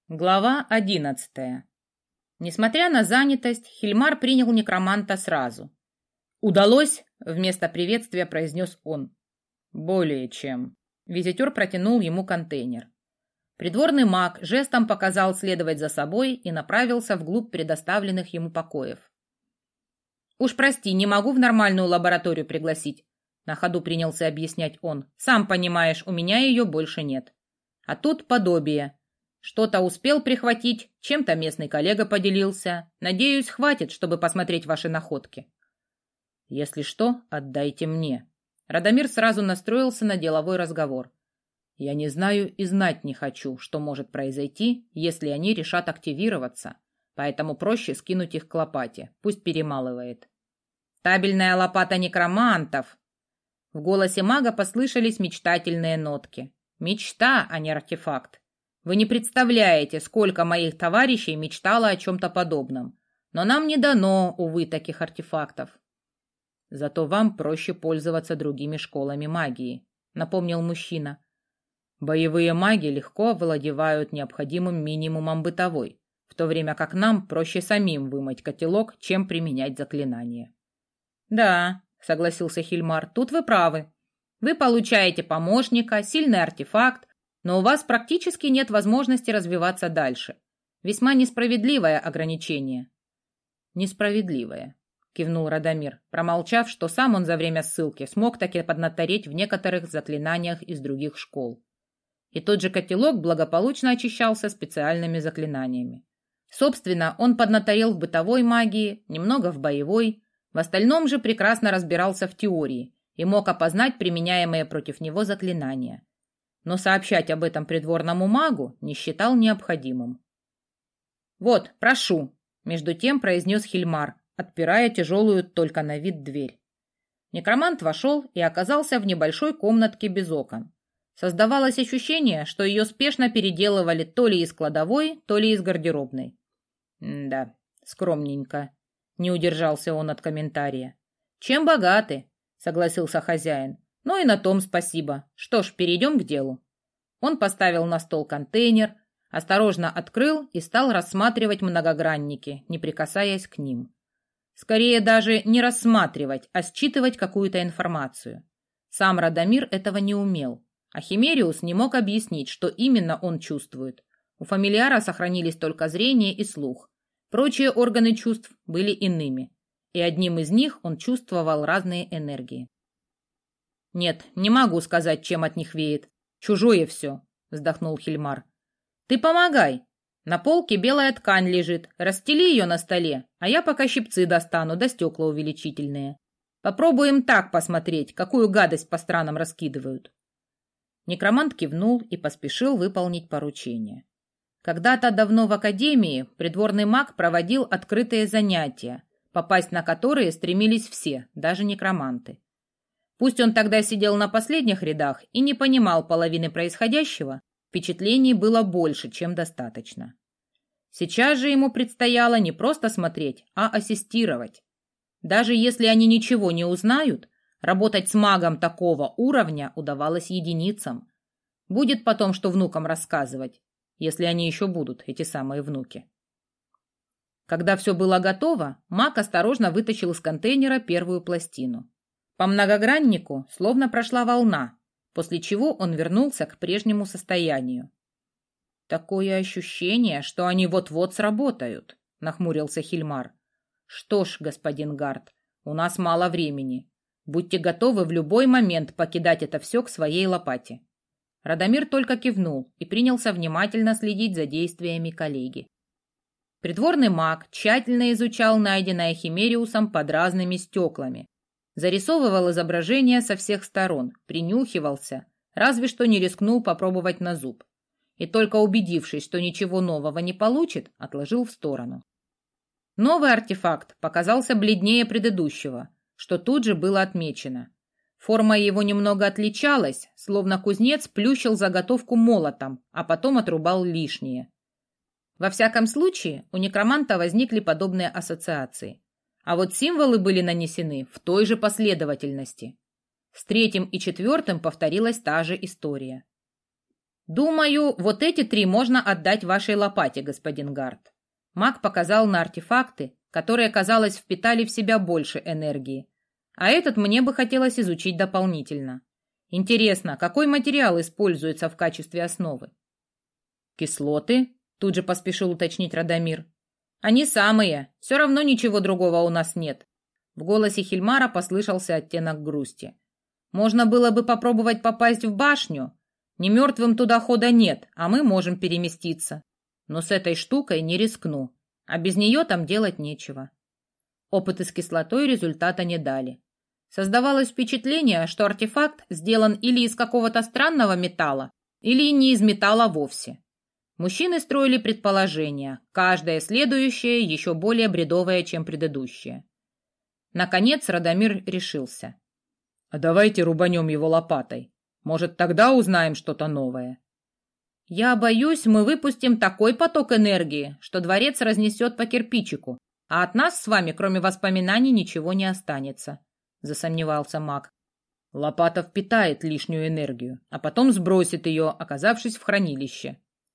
Глава 11. Несмотря на занятость, Хильмар принял некроманта сразу. «Удалось?» — вместо приветствия произнес он. «Более чем». Визитер протянул ему контейнер. Придворный маг жестом показал следовать за собой и направился вглубь предоставленных ему покоев. «Уж прости, не могу в нормальную лабораторию пригласить», — на ходу принялся объяснять он. «Сам понимаешь, у меня ее больше нет. А тут подобие. Что-то успел прихватить, чем-то местный коллега поделился. Надеюсь, хватит, чтобы посмотреть ваши находки». «Если что, отдайте мне». Радомир сразу настроился на деловой разговор. «Я не знаю и знать не хочу, что может произойти, если они решат активироваться, поэтому проще скинуть их к лопате, пусть перемалывает». «Табельная лопата некромантов!» В голосе мага послышались мечтательные нотки. «Мечта, а не артефакт. Вы не представляете, сколько моих товарищей мечтало о чем-то подобном. Но нам не дано, увы, таких артефактов». «Зато вам проще пользоваться другими школами магии», — напомнил мужчина. «Боевые маги легко овладевают необходимым минимумом бытовой, в то время как нам проще самим вымыть котелок, чем применять заклинания». «Да», — согласился Хильмар, — «тут вы правы. Вы получаете помощника, сильный артефакт, но у вас практически нет возможности развиваться дальше. Весьма несправедливое ограничение». «Несправедливое», — кивнул Радомир, промолчав, что сам он за время ссылки смог таки поднатореть в некоторых заклинаниях из других школ. И тот же котелок благополучно очищался специальными заклинаниями. Собственно, он поднаторел в бытовой магии, немного в боевой, в остальном же прекрасно разбирался в теории и мог опознать применяемые против него заклинания. Но сообщать об этом придворному магу не считал необходимым. «Вот, прошу», — между тем произнес Хильмар, отпирая тяжелую только на вид дверь. Некромант вошел и оказался в небольшой комнатке без окон. Создавалось ощущение, что ее спешно переделывали то ли из кладовой, то ли из гардеробной. «Да, скромненько», — не удержался он от комментария. «Чем богаты?» — согласился хозяин. «Ну и на том спасибо. Что ж, перейдем к делу». Он поставил на стол контейнер, осторожно открыл и стал рассматривать многогранники, не прикасаясь к ним. Скорее даже не рассматривать, а считывать какую-то информацию. Сам Радомир этого не умел, а Химериус не мог объяснить, что именно он чувствует. У фамильяра сохранились только зрение и слух. Прочие органы чувств были иными, и одним из них он чувствовал разные энергии. «Нет, не могу сказать, чем от них веет. Чужое все», — вздохнул Хильмар. «Ты помогай. На полке белая ткань лежит. Расстели ее на столе, а я пока щипцы достану, да стекла увеличительные. Попробуем так посмотреть, какую гадость по странам раскидывают». Некромант кивнул и поспешил выполнить поручение. Когда-то давно в академии придворный маг проводил открытые занятия, попасть на которые стремились все, даже некроманты. Пусть он тогда сидел на последних рядах и не понимал половины происходящего, впечатлений было больше, чем достаточно. Сейчас же ему предстояло не просто смотреть, а ассистировать. Даже если они ничего не узнают, работать с магом такого уровня удавалось единицам. Будет потом, что внукам рассказывать, если они еще будут, эти самые внуки. Когда все было готово, маг осторожно вытащил из контейнера первую пластину. По многограннику словно прошла волна, после чего он вернулся к прежнему состоянию. «Такое ощущение, что они вот-вот сработают», — нахмурился Хильмар. «Что ж, господин Гард, у нас мало времени. Будьте готовы в любой момент покидать это все к своей лопате». Радомир только кивнул и принялся внимательно следить за действиями коллеги. Придворный маг тщательно изучал найденное Химериусом под разными стеклами, зарисовывал изображения со всех сторон, принюхивался, разве что не рискнул попробовать на зуб. И только убедившись, что ничего нового не получит, отложил в сторону. Новый артефакт показался бледнее предыдущего, что тут же было отмечено. Форма его немного отличалась, словно кузнец плющил заготовку молотом, а потом отрубал лишнее. Во всяком случае, у некроманта возникли подобные ассоциации. А вот символы были нанесены в той же последовательности. С третьим и четвертым повторилась та же история. Думаю, вот эти 3 можно отдать вашей лопате, господин Гарт. Маг показал на артефакты, которые, казалось, впитали в себя больше энергии. А этот мне бы хотелось изучить дополнительно. Интересно, какой материал используется в качестве основы? Кислоты? Тут же поспешил уточнить Радомир. Они самые. Все равно ничего другого у нас нет. В голосе Хильмара послышался оттенок грусти. Можно было бы попробовать попасть в башню. Не мертвым туда хода нет, а мы можем переместиться. Но с этой штукой не рискну. А без нее там делать нечего. Опыты с кислотой результата не дали. Создавалось впечатление, что артефакт сделан или из какого-то странного металла, или не из металла вовсе. Мужчины строили предположения, каждое следующее еще более бредовое, чем предыдущее. Наконец Радомир решился. «А давайте рубанем его лопатой. Может, тогда узнаем что-то новое». «Я боюсь, мы выпустим такой поток энергии, что дворец разнесет по кирпичику, а от нас с вами, кроме воспоминаний, ничего не останется», — засомневался маг. «Лопата впитает лишнюю энергию, а потом сбросит ее, оказавшись в хранилище».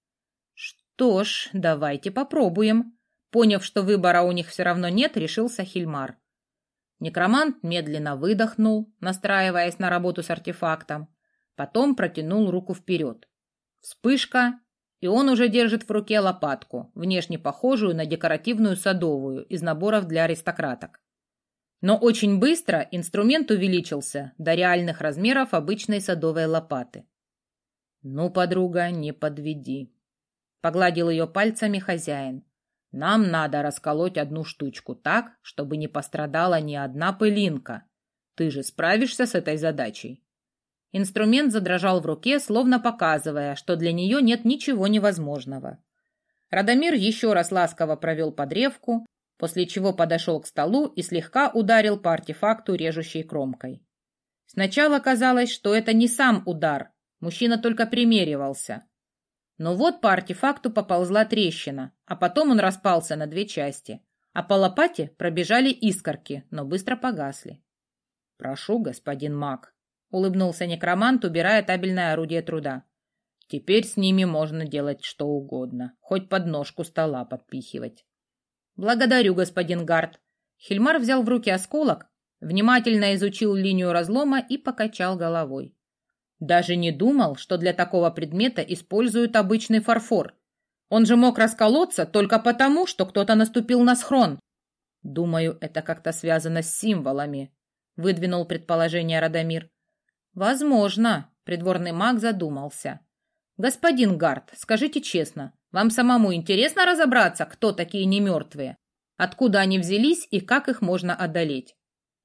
«Что ж, давайте попробуем». Поняв, что выбора у них все равно нет, решился Хильмар. Некромант медленно выдохнул, настраиваясь на работу с артефактом, потом протянул руку вперед. Вспышка, и он уже держит в руке лопатку, внешне похожую на декоративную садовую из наборов для аристократок. Но очень быстро инструмент увеличился до реальных размеров обычной садовой лопаты. «Ну, подруга, не подведи», — погладил ее пальцами хозяин. «Нам надо расколоть одну штучку так, чтобы не пострадала ни одна пылинка. Ты же справишься с этой задачей?» Инструмент задрожал в руке, словно показывая, что для нее нет ничего невозможного. Радомир еще раз ласково провел по древку, после чего подошел к столу и слегка ударил по артефакту режущей кромкой. Сначала казалось, что это не сам удар, мужчина только примеривался. Но вот по артефакту поползла трещина, а потом он распался на 2 части, а по лопате пробежали искорки, но быстро погасли. «Прошу, господин маг», — улыбнулся некромант, убирая табельное орудие труда. «Теперь с ними можно делать что угодно, хоть под ножку стола подпихивать». «Благодарю, господин Гарт». Хильмар взял в руки осколок, внимательно изучил линию разлома и покачал головой. Даже не думал, что для такого предмета используют обычный фарфор. Он же мог расколоться только потому, что кто-то наступил на схрон. Думаю, это как-то связано с символами, выдвинул предположение Радомир. Возможно, придворный маг задумался. Господин Гарт, скажите честно, вам самому интересно разобраться, кто такие немертвые? Откуда они взялись и как их можно одолеть?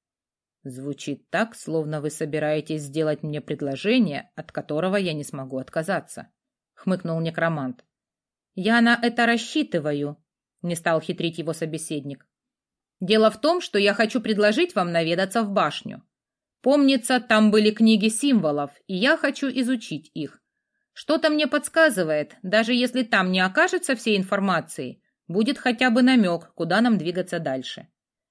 Звучит так, словно вы собираетесь сделать мне предложение, от которого я не смогу отказаться, хмыкнул некромант. Я на это рассчитываю, не стал хитрить его собеседник. Дело в том, что я хочу предложить вам наведаться в башню. Помнится, там были книги символов, и я хочу изучить их. Что-то мне подсказывает, даже если там не окажется всей информации, будет хотя бы намек, куда нам двигаться дальше.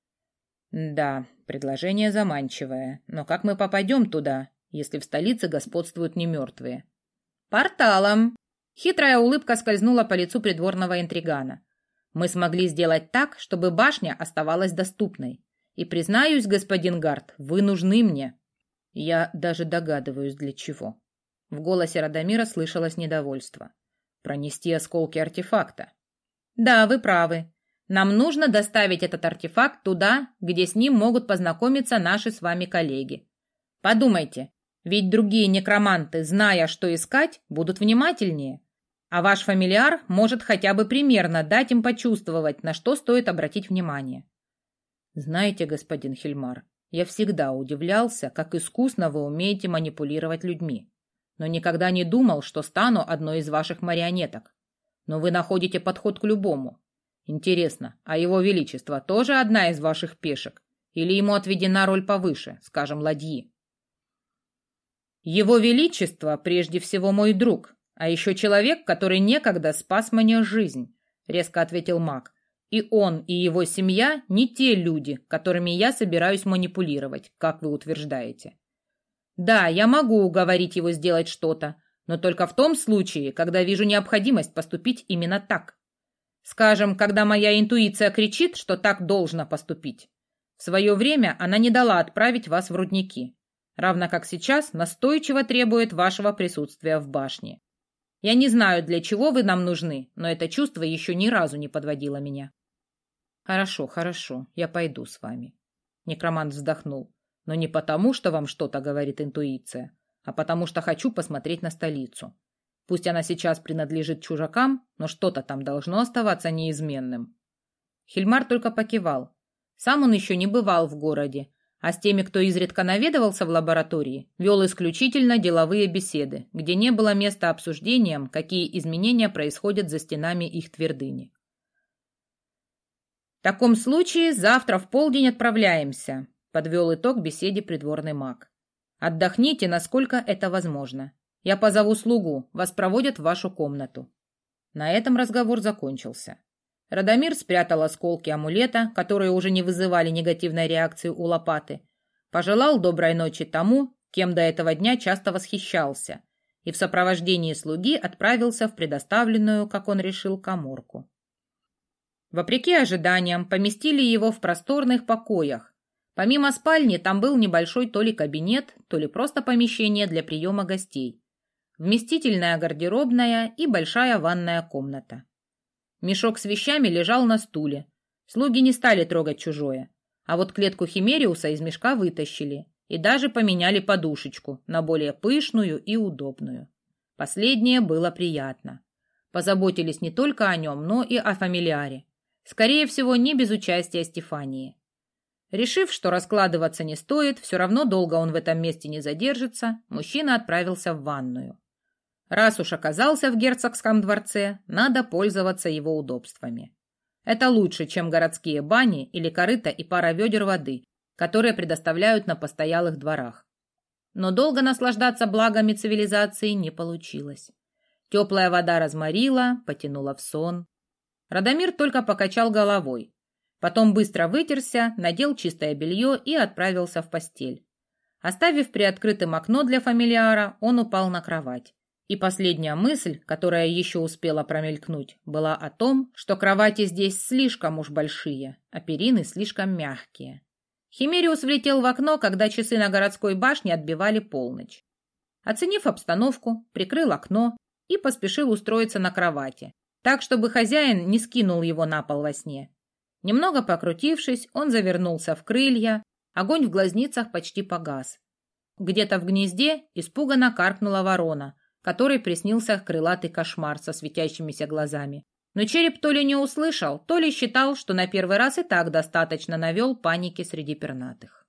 Да, предложение заманчивое, но как мы попадем туда, если в столице господствуют немертвые? Порталом. Хитрая улыбка скользнула по лицу придворного интригана. Мы смогли сделать так, чтобы башня оставалась доступной. И, признаюсь, господин Гарт, вы нужны мне. Я даже догадываюсь, для чего. В голосе Радомира слышалось недовольство. Пронести осколки артефакта. Да, вы правы. Нам нужно доставить этот артефакт туда, где с ним могут познакомиться наши с вами коллеги. Подумайте, ведь другие некроманты, зная, что искать, будут внимательнее. А ваш фамильяр может хотя бы примерно дать им почувствовать, на что стоит обратить внимание. Знаете, господин Хильмар, я всегда удивлялся, как искусно вы умеете манипулировать людьми, но никогда не думал, что стану одной из ваших марионеток. Но вы находите подход к любому. Интересно, а его величество тоже одна из ваших пешек? Или ему отведена роль повыше, скажем, ладьи? Его величество прежде всего мой друг, а еще человек, который некогда спас мне жизнь, резко ответил маг. И он, и его семья не те люди, которыми я собираюсь манипулировать, как вы утверждаете. Да, я могу уговорить его сделать что-то, но только в том случае, когда вижу необходимость поступить именно так. Скажем, когда моя интуиция кричит, что так должно поступить. В свое время она не дала отправить вас в рудники, равно как сейчас настойчиво требует вашего присутствия в башне. Я не знаю, для чего вы нам нужны, но это чувство еще ни разу не подводило меня. Хорошо, хорошо, я пойду с вами. Некромант вздохнул. Но не потому, что вам что-то говорит интуиция, а потому что хочу посмотреть на столицу. Пусть она сейчас принадлежит чужакам, но что-то там должно оставаться неизменным. Хильмар только покивал. Сам он еще не бывал в городе, а с теми, кто изредка наведывался в лаборатории, вел исключительно деловые беседы, где не было места обсуждениям, какие изменения происходят за стенами их твердыни. «В таком случае завтра в полдень отправляемся», — подвел итог беседе придворный маг. «Отдохните, насколько это возможно. Я позову слугу, вас проводят в вашу комнату». На этом разговор закончился. Радомир спрятал осколки амулета, которые уже не вызывали негативной реакции у лопаты, пожелал доброй ночи тому, кем до этого дня часто восхищался, и в сопровождении слуги отправился в предоставленную, как он решил, каморку. Вопреки ожиданиям, поместили его в просторных покоях. Помимо спальни, там был небольшой то ли кабинет, то ли просто помещение для приема гостей. Вместительная гардеробная и большая ванная комната. Мешок с вещами лежал на стуле. Слуги не стали трогать чужое. А вот клетку Химериуса из мешка вытащили и даже поменяли подушечку на более пышную и удобную. Последнее было приятно. Позаботились не только о нем, но и о фамильяре. Скорее всего, не без участия Стефании. Решив, что раскладываться не стоит, все равно долго он в этом месте не задержится, мужчина отправился в ванную. Раз уж оказался в герцогском дворце, надо пользоваться его удобствами. Это лучше, чем городские бани или корыто и пара ведер воды, которые предоставляют на постоялых дворах. Но долго наслаждаться благами цивилизации не получилось. Теплая вода разморила, потянула в сон. Радомир только покачал головой. Потом быстро вытерся, надел чистое белье и отправился в постель. Оставив приоткрытым окно для фамильяра, он упал на кровать. И последняя мысль, которая еще успела промелькнуть, была о том, что кровати здесь слишком уж большие, а перины слишком мягкие. Химериус влетел в окно, когда часы на городской башне отбивали полночь. Оценив обстановку, прикрыл окно и поспешил устроиться на кровати, так, чтобы хозяин не скинул его на пол во сне. Немного покрутившись, он завернулся в крылья, огонь в глазницах почти погас. Где-то в гнезде испуганно каркнула ворона, которой приснился крылатый кошмар со светящимися глазами. Но череп то ли не услышал, то ли считал, что на первый раз и так достаточно навел паники среди пернатых.